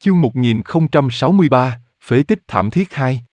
Chương 1063, Phế tích thảm thiết 2.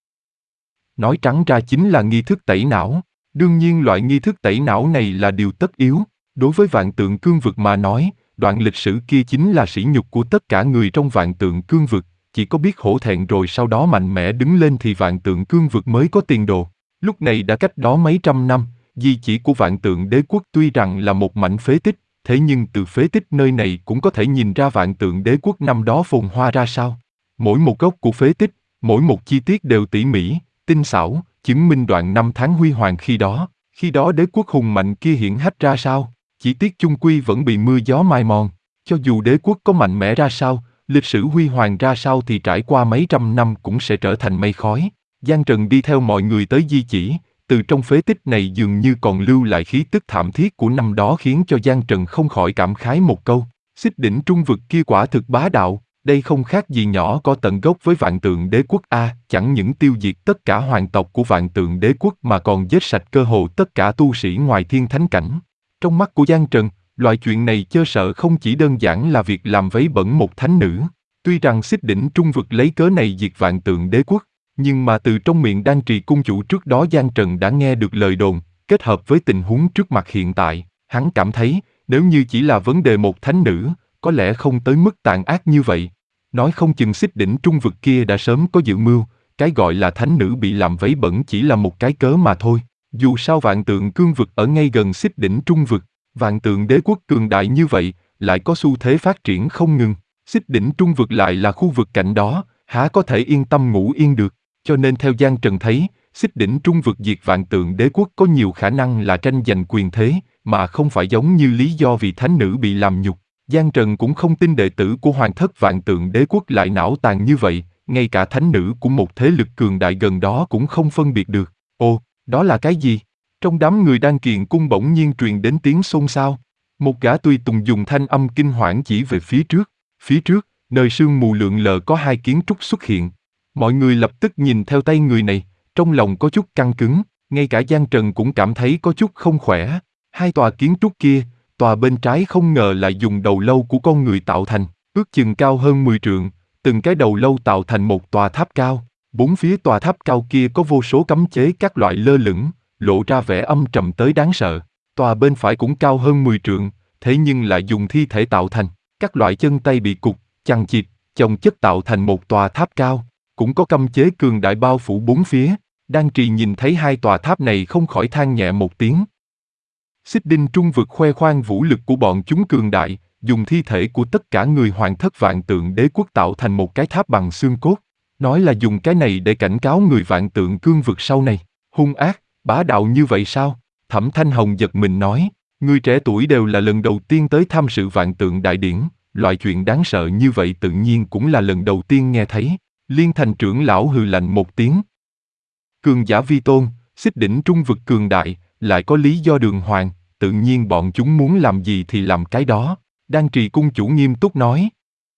Nói trắng ra chính là nghi thức tẩy não. Đương nhiên loại nghi thức tẩy não này là điều tất yếu. Đối với vạn tượng cương vực mà nói, đoạn lịch sử kia chính là sỉ nhục của tất cả người trong vạn tượng cương vực. Chỉ có biết hổ thẹn rồi sau đó mạnh mẽ đứng lên thì vạn tượng cương vực mới có tiền đồ. Lúc này đã cách đó mấy trăm năm, di chỉ của vạn tượng đế quốc tuy rằng là một mảnh phế tích, thế nhưng từ phế tích nơi này cũng có thể nhìn ra vạn tượng đế quốc năm đó phồn hoa ra sao. Mỗi một góc của phế tích, mỗi một chi tiết đều tỉ mỉ, tinh xảo, chứng minh đoạn năm tháng huy hoàng khi đó. Khi đó đế quốc hùng mạnh kia hiển hách ra sao, chỉ tiếc chung quy vẫn bị mưa gió mai mòn. Cho dù đế quốc có mạnh mẽ ra sao, lịch sử huy hoàng ra sao thì trải qua mấy trăm năm cũng sẽ trở thành mây khói. Giang Trần đi theo mọi người tới di chỉ, từ trong phế tích này dường như còn lưu lại khí tức thảm thiết của năm đó khiến cho Giang Trần không khỏi cảm khái một câu. Xích đỉnh trung vực kia quả thực bá đạo, đây không khác gì nhỏ có tận gốc với vạn tượng đế quốc A, chẳng những tiêu diệt tất cả hoàng tộc của vạn tượng đế quốc mà còn giết sạch cơ hồ tất cả tu sĩ ngoài thiên thánh cảnh. Trong mắt của Giang Trần, loại chuyện này chơ sợ không chỉ đơn giản là việc làm vấy bẩn một thánh nữ. Tuy rằng xích đỉnh trung vực lấy cớ này diệt vạn tượng đế quốc, nhưng mà từ trong miệng Đan Trì cung chủ trước đó Giang Trần đã nghe được lời đồn, kết hợp với tình huống trước mặt hiện tại, hắn cảm thấy, nếu như chỉ là vấn đề một thánh nữ, có lẽ không tới mức tàn ác như vậy. Nói không chừng xích đỉnh trung vực kia đã sớm có dự mưu, cái gọi là thánh nữ bị làm vấy bẩn chỉ là một cái cớ mà thôi. Dù sao vạn tượng cương vực ở ngay gần xích đỉnh trung vực, vạn tượng đế quốc cường đại như vậy, lại có xu thế phát triển không ngừng. Xích đỉnh trung vực lại là khu vực cạnh đó, há có thể yên tâm ngủ yên được. Cho nên theo Giang Trần thấy, xích đỉnh trung vực diệt vạn tượng đế quốc có nhiều khả năng là tranh giành quyền thế, mà không phải giống như lý do vì thánh nữ bị làm nhục. Giang Trần cũng không tin đệ tử của hoàng thất vạn tượng đế quốc lại não tàn như vậy, ngay cả thánh nữ của một thế lực cường đại gần đó cũng không phân biệt được. Ồ, đó là cái gì? Trong đám người đang kiền cung bỗng nhiên truyền đến tiếng xôn xao. Một gã tùy tùng dùng thanh âm kinh hoảng chỉ về phía trước. Phía trước, nơi sương mù lượn lờ có hai kiến trúc xuất hiện. Mọi người lập tức nhìn theo tay người này, trong lòng có chút căng cứng, ngay cả Giang Trần cũng cảm thấy có chút không khỏe. Hai tòa kiến trúc kia, tòa bên trái không ngờ lại dùng đầu lâu của con người tạo thành, ước chừng cao hơn 10 trượng, từng cái đầu lâu tạo thành một tòa tháp cao. Bốn phía tòa tháp cao kia có vô số cấm chế các loại lơ lửng, lộ ra vẻ âm trầm tới đáng sợ. Tòa bên phải cũng cao hơn 10 trượng, thế nhưng lại dùng thi thể tạo thành, các loại chân tay bị cục, chằng chịt, chồng chất tạo thành một tòa tháp cao. Cũng có cấm chế cường đại bao phủ bốn phía. Đan Trì nhìn thấy hai tòa tháp này không khỏi than nhẹ một tiếng. Xích đinh trung vực khoe khoang vũ lực của bọn chúng cường đại, dùng thi thể của tất cả người hoàng thất vạn tượng đế quốc tạo thành một cái tháp bằng xương cốt. Nói là dùng cái này để cảnh cáo người vạn tượng cương vực sau này. Hung ác, bá đạo như vậy sao? Thẩm Thanh Hồng giật mình nói, người trẻ tuổi đều là lần đầu tiên tới tham sự vạn tượng đại điển, loại chuyện đáng sợ như vậy tự nhiên cũng là lần đầu tiên nghe thấy. Liên Thành trưởng lão hừ lạnh một tiếng. Cường giả vi tôn, xích đỉnh trung vực cường đại, lại có lý do đường hoàng, tự nhiên bọn chúng muốn làm gì thì làm cái đó. Đan Trì cung chủ nghiêm túc nói.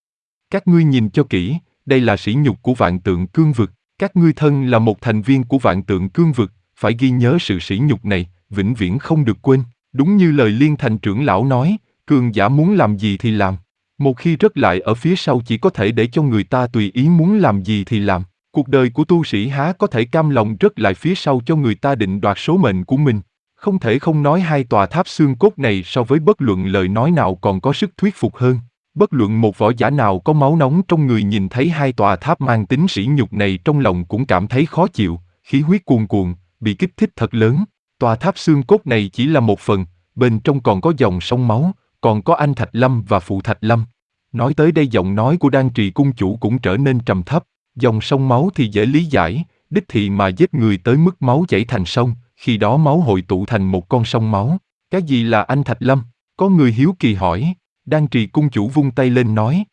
Các ngươi nhìn cho kỹ, đây là sỉ nhục của vạn tượng cương vực. Các ngươi thân là một thành viên của vạn tượng cương vực, phải ghi nhớ sự sỉ nhục này, vĩnh viễn không được quên. Đúng như lời Liên Thành trưởng lão nói, cường giả muốn làm gì thì làm. Một khi rớt lại ở phía sau chỉ có thể để cho người ta tùy ý muốn làm gì thì làm. Cuộc đời của tu sĩ há có thể cam lòng rớt lại phía sau cho người ta định đoạt số mệnh của mình. Không thể không nói hai tòa tháp xương cốt này so với bất luận lời nói nào còn có sức thuyết phục hơn. Bất luận một võ giả nào có máu nóng trong người nhìn thấy hai tòa tháp mang tính sỉ nhục này trong lòng cũng cảm thấy khó chịu, khí huyết cuồn cuộn, bị kích thích thật lớn. Tòa tháp xương cốt này chỉ là một phần, bên trong còn có dòng sông máu, còn có anh Thạch Lâm và Phụ Thạch Lâm. Nói tới đây giọng nói của Đan Trì cung chủ cũng trở nên trầm thấp. Dòng sông máu thì dễ lý giải, đích thị mà giết người tới mức máu chảy thành sông, khi đó máu hội tụ thành một con sông máu. Cái gì là anh Thạch Lâm? Có người hiếu kỳ hỏi. Đan Trì cung chủ vung tay lên nói.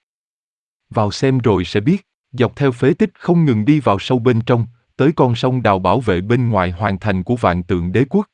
Vào xem rồi sẽ biết. Dọc theo phế tích không ngừng đi vào sâu bên trong, tới con sông đào bảo vệ bên ngoài hoàn thành của vạn tượng đế quốc.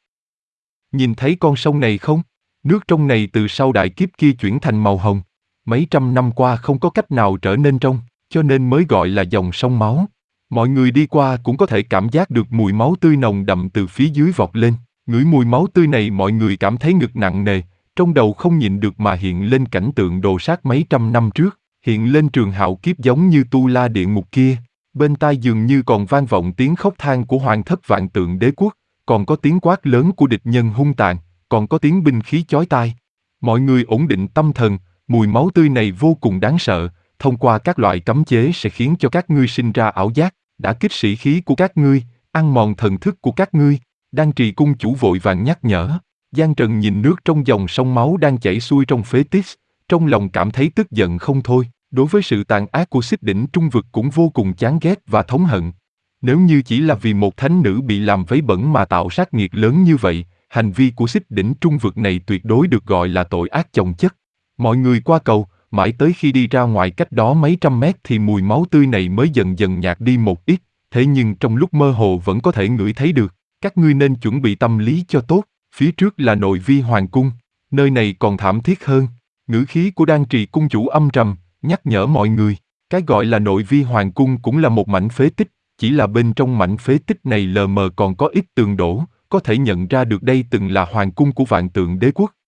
Nhìn thấy con sông này không? Nước trong này từ sau đại kiếp kia chuyển thành màu hồng. Mấy trăm năm qua không có cách nào trở nên trong, cho nên mới gọi là dòng sông máu. Mọi người đi qua cũng có thể cảm giác được mùi máu tươi nồng đậm từ phía dưới vọt lên. Ngửi mùi máu tươi này mọi người cảm thấy ngực nặng nề, trong đầu không nhịn được mà hiện lên cảnh tượng đồ sát mấy trăm năm trước. hiện lên trường hạo kiếp giống như tu la địa ngục kia. Bên tai dường như còn vang vọng tiếng khóc than của hoàng thất vạn tượng đế quốc, còn có tiếng quát lớn của địch nhân hung tàn, còn có tiếng binh khí chói tai. Mọi người ổn định tâm thần, mùi máu tươi này vô cùng đáng sợ, thông qua các loại cấm chế sẽ khiến cho các ngươi sinh ra ảo giác, đã kích sĩ khí của các ngươi, ăn mòn thần thức của các ngươi. Đan Trì cung chủ vội vàng nhắc nhở. Giang Trần nhìn nước trong dòng sông máu đang chảy xuôi trong phế tích, trong lòng cảm thấy tức giận không thôi. Đối với sự tàn ác của Xích Đỉnh Trung Vực cũng vô cùng chán ghét và thống hận. Nếu như chỉ là vì một thánh nữ bị làm vấy bẩn mà tạo sát nghiệt lớn như vậy, hành vi của Xích Đỉnh Trung Vực này tuyệt đối được gọi là tội ác chồng chất. Mọi người qua cầu, mãi tới khi đi ra ngoài cách đó mấy trăm mét thì mùi máu tươi này mới dần dần nhạt đi một ít, thế nhưng trong lúc mơ hồ vẫn có thể ngửi thấy được. Các ngươi nên chuẩn bị tâm lý cho tốt, phía trước là nội vi hoàng cung, nơi này còn thảm thiết hơn. Ngữ khí của Đan Trì cung chủ âm trầm, nhắc nhở mọi người, cái gọi là nội vi hoàng cung cũng là một mảnh phế tích, chỉ là bên trong mảnh phế tích này lờ mờ còn có ít tường đổ, có thể nhận ra được đây từng là hoàng cung của vạn tượng đế quốc.